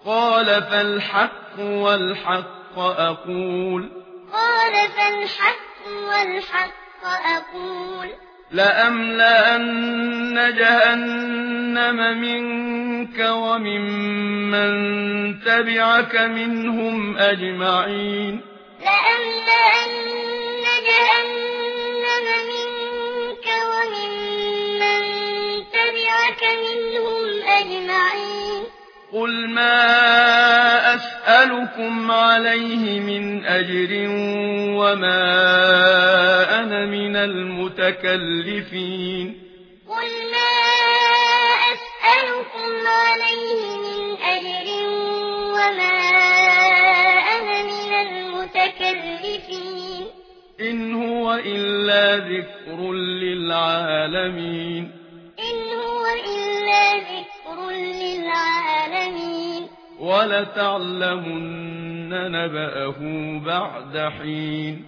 قال فالحق والحق أقول لأملأن جهنم منك وممن تبعك منهم أجمعين قل ما أسألكم عليه من أجر وما أنا من المتكلفين إن هو إلا ذكر للعالمين ولتعلمن نبأه بعد حين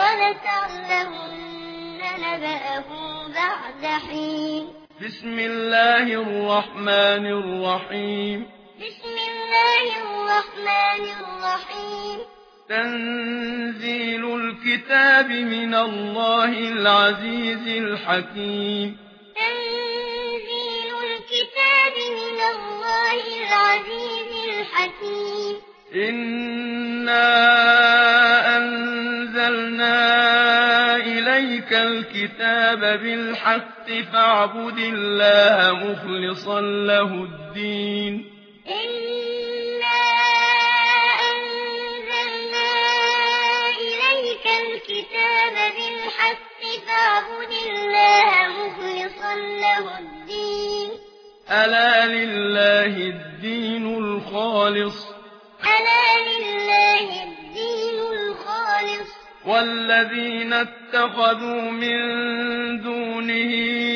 بسم الله الرحمن الرحيم تنزيل الكتاب من الله العزيز الحكيم إنا أنزلنا إليك الكتاب بالحق فاعبد الله مخلصا له الدين ألا لله الدين الخالص والذين اتخذوا من دونه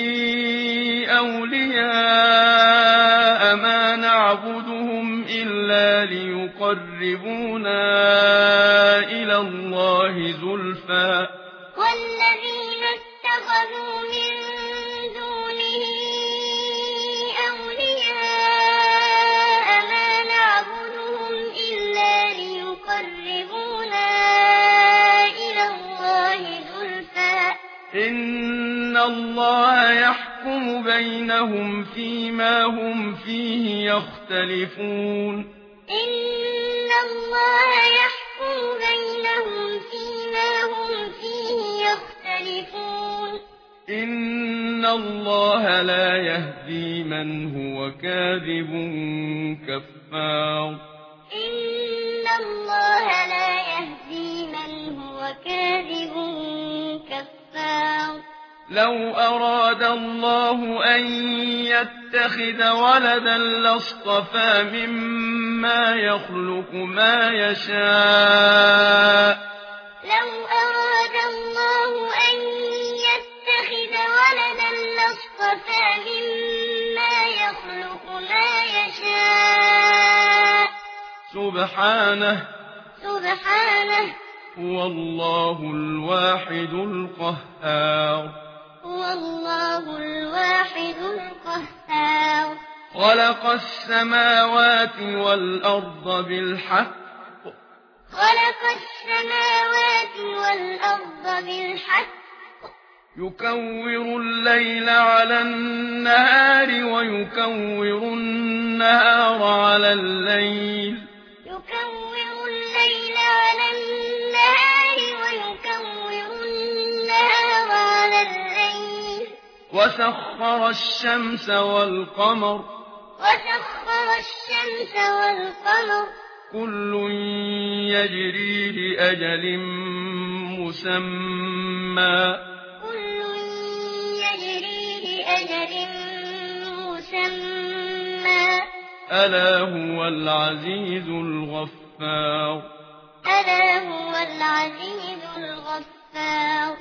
أولياء ما نعبدهم إلا ليقربونا إلى الله زلفى إن الله يحكم بينهم فيما هم فيه يختلفون إن الله لا يهدي من هو كاذب كفار لو أراد الله أن يتخذ ولدا لاصطفى مما يخلق ما يشاء سبحانه هو الله الواحد القهار خلق السماوات والأرض بالحق يكور الليل على النهار ويكور النهار على الليل وسخر الشمس والقمر كل يجري لأجل مسمى ألا هو العزيز الغفار